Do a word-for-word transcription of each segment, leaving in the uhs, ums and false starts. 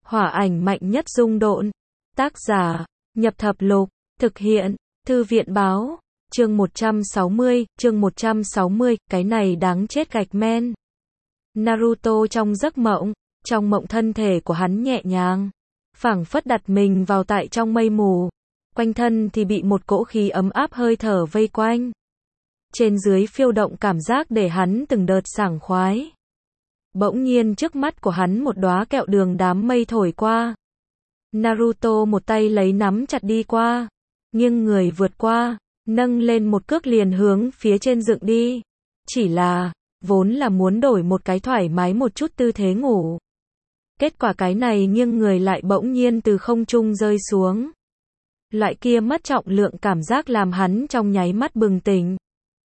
Hỏa ảnh mạnh nhất dung độn. Tác giả, Nhập Thập Lục, thực hiện, Thư viện báo, chương một trăm sáu mươi, chương một trăm sáu mươi, cái này đáng chết gạch men. Naruto trong giấc mộng, trong mộng thân thể của hắn nhẹ nhàng, phảng phất đặt mình vào tại trong mây mù, quanh thân thì bị một cỗ khí ấm áp hơi thở vây quanh. Trên dưới phiêu động cảm giác để hắn từng đợt sảng khoái. Bỗng nhiên trước mắt của hắn một đóa kẹo đường đám mây thổi qua. Naruto một tay lấy nắm chặt đi qua, nghiêng người vượt qua, nâng lên một cước liền hướng phía trên dựng đi. Chỉ là, vốn là muốn đổi một cái thoải mái một chút tư thế ngủ. Kết quả cái này nghiêng người lại bỗng nhiên từ không trung rơi xuống. Loại kia mất trọng lượng cảm giác làm hắn trong nháy mắt bừng tỉnh.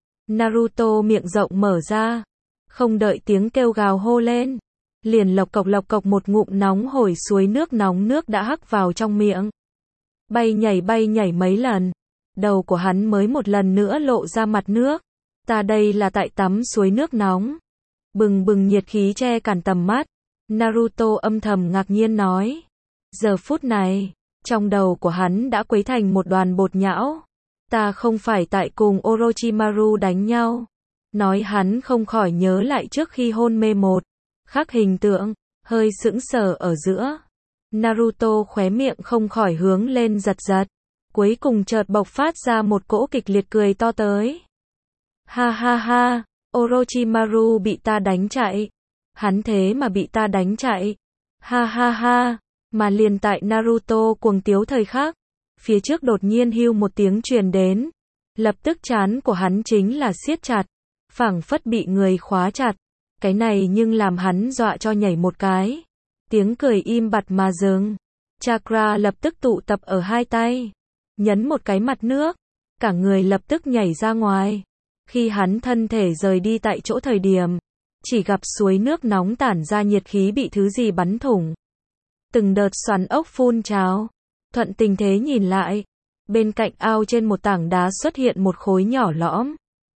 Naruto miệng rộng mở ra, không đợi tiếng kêu gào hô lên, liền lộc cộc lộc cộc một ngụm nóng hổi suối nước nóng nước đã hắc vào trong miệng. Bay nhảy bay nhảy mấy lần, đầu của hắn mới một lần nữa lộ ra mặt nước. Ta đây là tại tắm suối nước nóng. Bừng bừng nhiệt khí che cản tầm mắt. Naruto âm thầm ngạc nhiên nói. Giờ phút này, trong đầu của hắn đã quấy thành một đoàn bột nhão. Ta không phải tại cùng Orochimaru đánh nhau. Nói hắn không khỏi nhớ lại trước khi hôn mê một khắc hình tượng, hơi sững sờ ở giữa. Naruto khóe miệng không khỏi hướng lên giật giật. Cuối cùng chợt bộc phát ra một cỗ kịch liệt cười to tới. Ha ha ha, Orochimaru bị ta đánh chạy. Hắn thế mà bị ta đánh chạy. Ha ha ha, mà liền tại Naruto cuồng tiếu thời khắc, phía trước đột nhiên hưu một tiếng truyền đến. Lập tức trán của hắn chính là siết chặt, phảng phất bị người khóa chặt. Cái này nhưng làm hắn dọa cho nhảy một cái. Tiếng cười im bặt mà dừng. Chakra lập tức tụ tập ở hai tay, nhấn một cái mặt nước, cả người lập tức nhảy ra ngoài. Khi hắn thân thể rời đi tại chỗ thời điểm, chỉ gặp suối nước nóng tản ra nhiệt khí bị thứ gì bắn thủng. Từng đợt xoắn ốc phun trào. Thuận tình thế nhìn lại, bên cạnh ao trên một tảng đá xuất hiện một khối nhỏ lõm.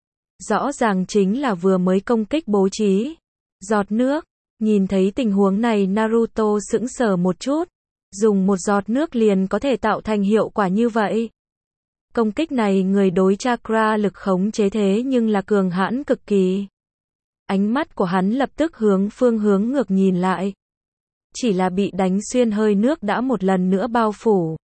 Rõ ràng chính là vừa mới công kích bố trí. Giọt nước, nhìn thấy tình huống này Naruto sững sờ một chút. Dùng một giọt nước liền có thể tạo thành hiệu quả như vậy. Công kích này người đối chakra lực khống chế thế nhưng là cường hãn cực kỳ. Ánh mắt của hắn lập tức hướng phương hướng ngược nhìn lại. Chỉ là bị đánh xuyên hơi nước đã một lần nữa bao phủ.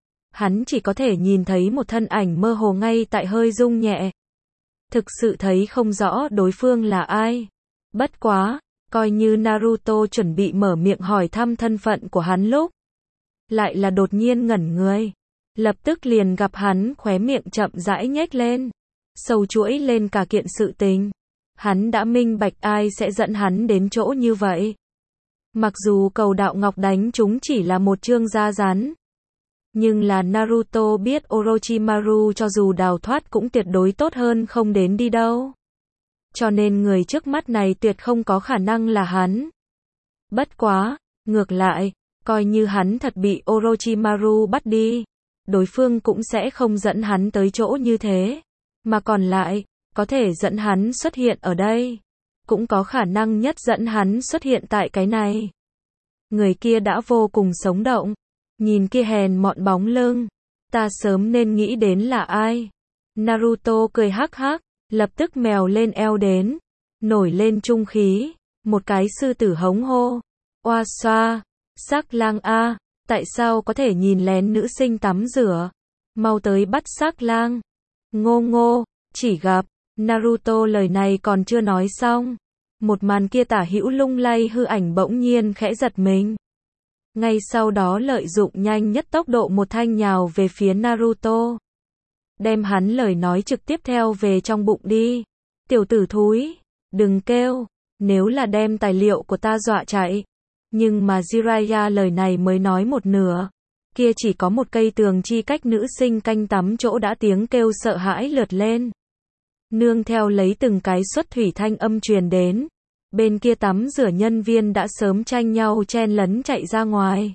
Hắn chỉ có thể nhìn thấy một thân ảnh mơ hồ ngay tại hơi rung nhẹ. Thực sự thấy không rõ đối phương là ai. Bất quá, coi như Naruto chuẩn bị mở miệng hỏi thăm thân phận của hắn lúc. Lại là đột nhiên ngẩn người. Lập tức liền gặp hắn khóe miệng chậm rãi nhếch lên. Sâu chuỗi lên cả kiện sự tình. Hắn đã minh bạch ai sẽ dẫn hắn đến chỗ như vậy. Mặc dù cầu đạo ngọc đánh chúng chỉ là một chương da rắn. Nhưng là Naruto biết Orochimaru cho dù đào thoát cũng tuyệt đối tốt hơn không đến đi đâu. Cho nên người trước mắt này tuyệt không có khả năng là hắn. Bất quá, ngược lại, coi như hắn thật bị Orochimaru bắt đi, đối phương cũng sẽ không dẫn hắn tới chỗ như thế. Mà còn lại, có thể dẫn hắn xuất hiện ở đây. Cũng có khả năng nhất dẫn hắn xuất hiện tại cái này. Người kia đã vô cùng sống động. Nhìn kia hèn mọn bóng lưng. Ta sớm nên nghĩ đến là ai. Naruto cười hắc hắc, lập tức mèo lên eo đến. Nổi lên trung khí. Một cái sư tử hống hô. Oa xoa, Sắc lang a, tại sao có thể nhìn lén nữ sinh tắm rửa. Mau tới bắt Sắc lang. Ngô ngô, chỉ gặp. Naruto lời này còn chưa nói xong. Một màn kia tả hữu lung lay hư ảnh bỗng nhiên khẽ giật mình. Ngay sau đó lợi dụng nhanh nhất tốc độ một thanh nhào về phía Naruto. Đem hắn lời nói trực tiếp theo về trong bụng đi. Tiểu tử thúi, đừng kêu, nếu là đem tài liệu của ta dọa chạy. Nhưng mà Jiraiya lời này mới nói một nửa. Kia chỉ có một cây tường chi cách nữ sinh canh tắm chỗ đã tiếng kêu sợ hãi lượt lên. Nương theo lấy từng cái xuất thủy thanh âm truyền đến. Bên kia tắm rửa nhân viên đã sớm tranh nhau chen lấn chạy ra ngoài.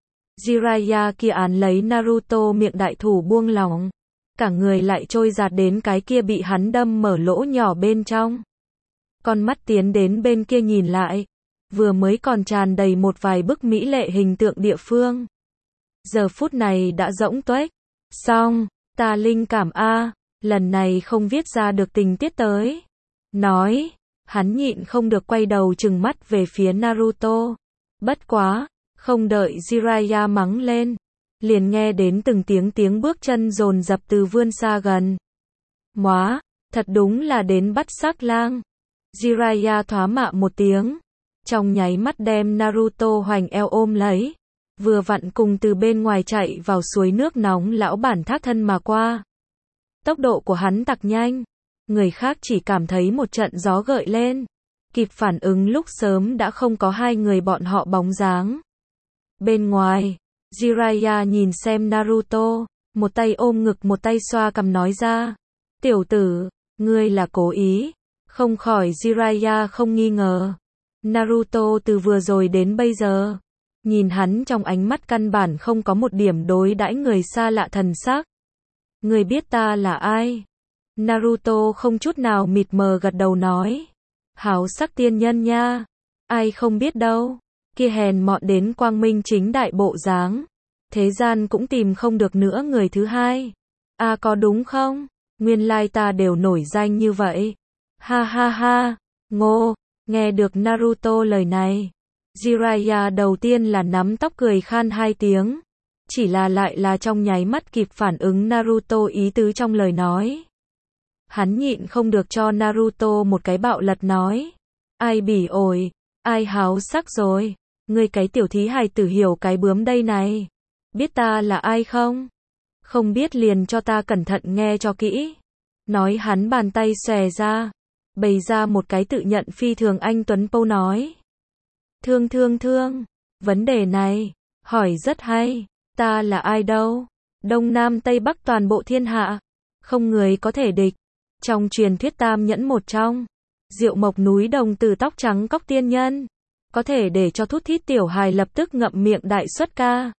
Jiraiya kia án lấy Naruto miệng đại thủ buông lỏng. Cả người lại trôi giạt đến cái kia bị hắn đâm mở lỗ nhỏ bên trong. Con mắt tiến đến bên kia nhìn lại. vừa mới còn tràn đầy một vài bức mỹ lệ hình tượng địa phương. Giờ phút này đã rỗng tuếch. Xong, ta linh cảm a, lần này không viết ra được tình tiết tới. Nói, hắn nhịn không được quay đầu trừng mắt về phía Naruto. Bất quá, không đợi Jiraiya mắng lên, liền nghe đến từng tiếng tiếng bước chân dồn dập từ vươn xa gần. Móa, thật đúng là đến bắt xác lang. Jiraiya thoá mạ một tiếng, trong nháy mắt đem Naruto hoành eo ôm lấy, vừa vặn cùng từ bên ngoài chạy vào suối nước nóng lão bản thác thân mà qua. Tốc độ của hắn tặc nhanh, người khác chỉ cảm thấy một trận gió gợi lên, kịp phản ứng lúc sớm đã không có hai người bọn họ bóng dáng. Bên ngoài, Jiraiya nhìn xem Naruto, một tay ôm ngực một tay xoa cằm nói ra, tiểu tử, ngươi là cố ý, không khỏi Jiraiya không nghi ngờ. Naruto từ vừa rồi đến bây giờ, nhìn hắn trong ánh mắt căn bản không có một điểm đối đãi người xa lạ thần sắc. Ngươi biết ta là ai? Naruto không chút nào mịt mờ gật đầu nói. Háo sắc tiên nhân nha. Ai không biết đâu. Kia hèn mọn đến quang minh chính đại bộ dáng. Thế gian cũng tìm không được nữa người thứ hai. À có đúng không? Nguyên lai ta đều nổi danh như vậy. Ha ha ha. Ngô. Nghe được Naruto lời này. Jiraiya đầu tiên là nắm tóc cười khan hai tiếng. Chỉ là lại là trong nháy mắt kịp phản ứng Naruto ý tứ trong lời nói. Hắn nhịn không được cho Naruto một cái bạo lật nói. Ai bỉ ổi, ai háo sắc rồi, ngươi cái tiểu thí hài tử hiểu cái bướm đây này. Biết ta là ai không? Không biết liền cho ta cẩn thận nghe cho kỹ. Nói hắn bàn tay xòe ra, bày ra một cái tự nhận phi thường anh tuấn pâu nói. Thương thương thương, vấn đề này, hỏi rất hay. Ta là ai đâu? Đông Nam Tây Bắc toàn bộ thiên hạ, không người có thể địch. Trong truyền thuyết tam nhẫn một trong, Diệu Mộc núi đồng tử tóc trắng cóc tiên nhân, có thể để cho thút thít tiểu hài lập tức ngậm miệng đại xuất ca.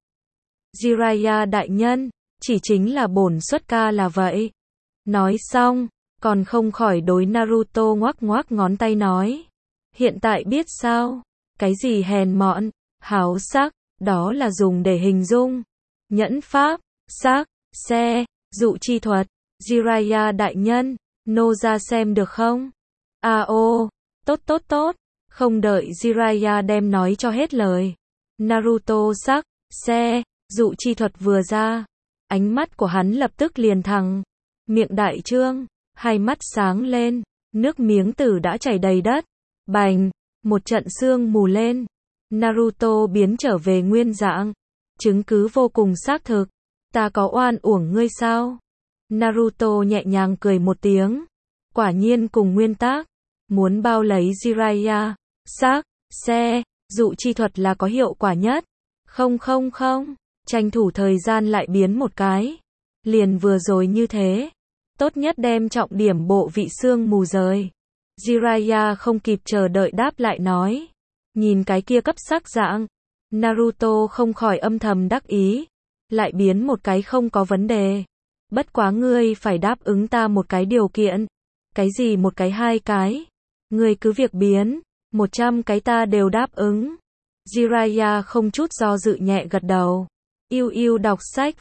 Jiraiya đại nhân, chỉ chính là bổn xuất ca là vậy. Nói xong, còn không khỏi đối Naruto ngoắc ngoắc ngón tay nói. Hiện tại biết sao? Cái gì hèn mọn, háo sắc, đó là dùng để hình dung. Nhẫn pháp, sắc, xe, dụ chi thuật. Jiraiya đại nhân, nô ra xem được không? À ô, tốt tốt tốt. Không đợi Jiraiya đem nói cho hết lời. Naruto sắc, xe, dụ chi thuật vừa ra. Ánh mắt của hắn lập tức liền thẳng. Miệng đại trương, hai mắt sáng lên. Nước miếng tử đã chảy đầy đất. Bành, một trận sương mù lên. Naruto biến trở về nguyên dạng. Chứng cứ vô cùng xác thực. Ta có oan uổng ngươi sao? Naruto nhẹ nhàng cười một tiếng. Quả nhiên cùng nguyên tác. Muốn bao lấy Jiraiya. Sắc, xe, dụ chi thuật là có hiệu quả nhất. Không không không. Tranh thủ thời gian lại biến một cái. Liền vừa rồi như thế. Tốt nhất đem trọng điểm bộ vị xương mù rời. Jiraiya không kịp chờ đợi đáp lại nói. Nhìn cái kia cấp sắc dạng. Naruto không khỏi âm thầm đắc ý. Lại biến một cái không có vấn đề. Bất quá ngươi phải đáp ứng ta một cái điều kiện. Cái gì một cái hai cái? Ngươi cứ việc biến. Một trăm cái ta đều đáp ứng. Jiraiya không chút do dự nhẹ gật đầu. Yêu yêu đọc sách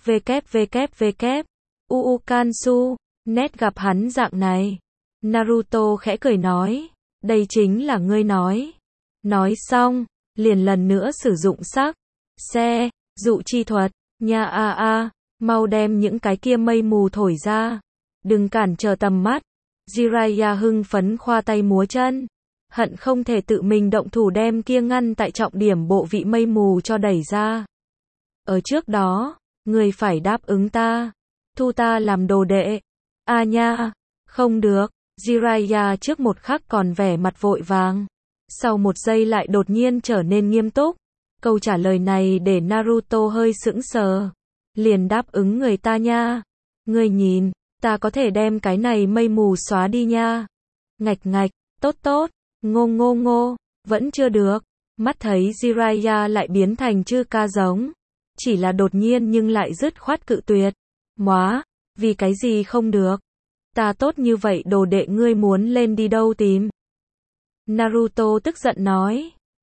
www. Uu Kansu. Nét gặp hắn dạng này. Naruto khẽ cười nói. Đây chính là ngươi nói. Nói xong, liền lần nữa sử dụng sắc, xe, dụ chi thuật. Nha a a, mau đem những cái kia mây mù thổi ra. Đừng cản trở tầm mắt. Jiraiya hưng phấn khoa tay múa chân. Hận không thể tự mình động thủ đem kia ngăn tại trọng điểm bộ vị mây mù cho đẩy ra. Ở trước đó, người phải đáp ứng ta. Thu ta làm đồ đệ. A nha, không được. Jiraiya trước một khắc còn vẻ mặt vội vàng. Sau một giây lại đột nhiên trở nên nghiêm túc. Câu trả lời này để Naruto hơi sững sờ. Liền đáp ứng người ta nha. Ngươi nhìn, ta có thể đem cái này mây mù xóa đi nha. Ngạch ngạch, tốt tốt, ngô ngô ngô, vẫn chưa được. Mắt thấy Jiraiya lại biến thành chư ca giống. Chỉ là đột nhiên nhưng lại dứt khoát cự tuyệt. Móa, vì cái gì không được? Ta tốt như vậy đồ đệ ngươi muốn lên đi đâu tìm? Naruto tức giận nói.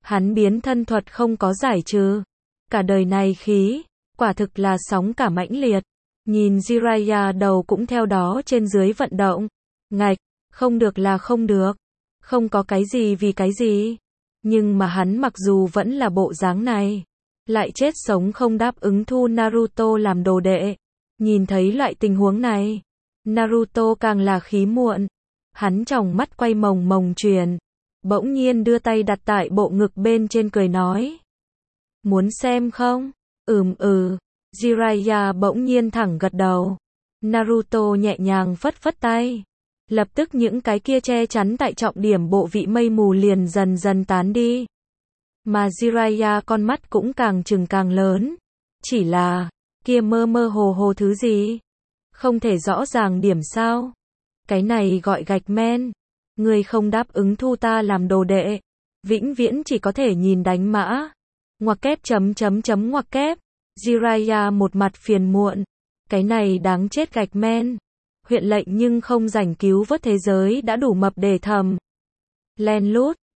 Hắn biến thân thuật không có giải trừ. Cả đời này khí, quả thực là sóng cả mãnh liệt. Nhìn Jiraiya đầu cũng theo đó trên dưới vận động. Ngạch, không được là không được. Không có cái gì vì cái gì. Nhưng mà hắn mặc dù vẫn là bộ dáng này, lại chết sống không đáp ứng thu Naruto làm đồ đệ. Nhìn thấy loại tình huống này, Naruto càng là khí muộn. Hắn tròng mắt quay mồng mồng chuyển, bỗng nhiên đưa tay đặt tại bộ ngực bên trên cười nói. Muốn xem không? Ừm ừ. Jiraiya bỗng nhiên thẳng gật đầu. Naruto nhẹ nhàng phất phất tay. Lập tức những cái kia che chắn tại trọng điểm bộ vị mây mù liền dần dần tán đi. Mà Jiraiya con mắt cũng càng trừng càng lớn. Chỉ là, kia mơ mơ hồ hồ thứ gì? Không thể rõ ràng điểm sao? Cái này gọi gạch men. Người không đáp ứng thu ta làm đồ đệ. Vĩnh viễn chỉ có thể nhìn đánh mã. Ngoặc kép chấm chấm chấm ngoặc kép. Jiraiya một mặt phiền muộn. Cái này đáng chết gạch men. Huyện lệnh nhưng không rảnh cứu vớt thế giới đã đủ mập để thầm. Len lút,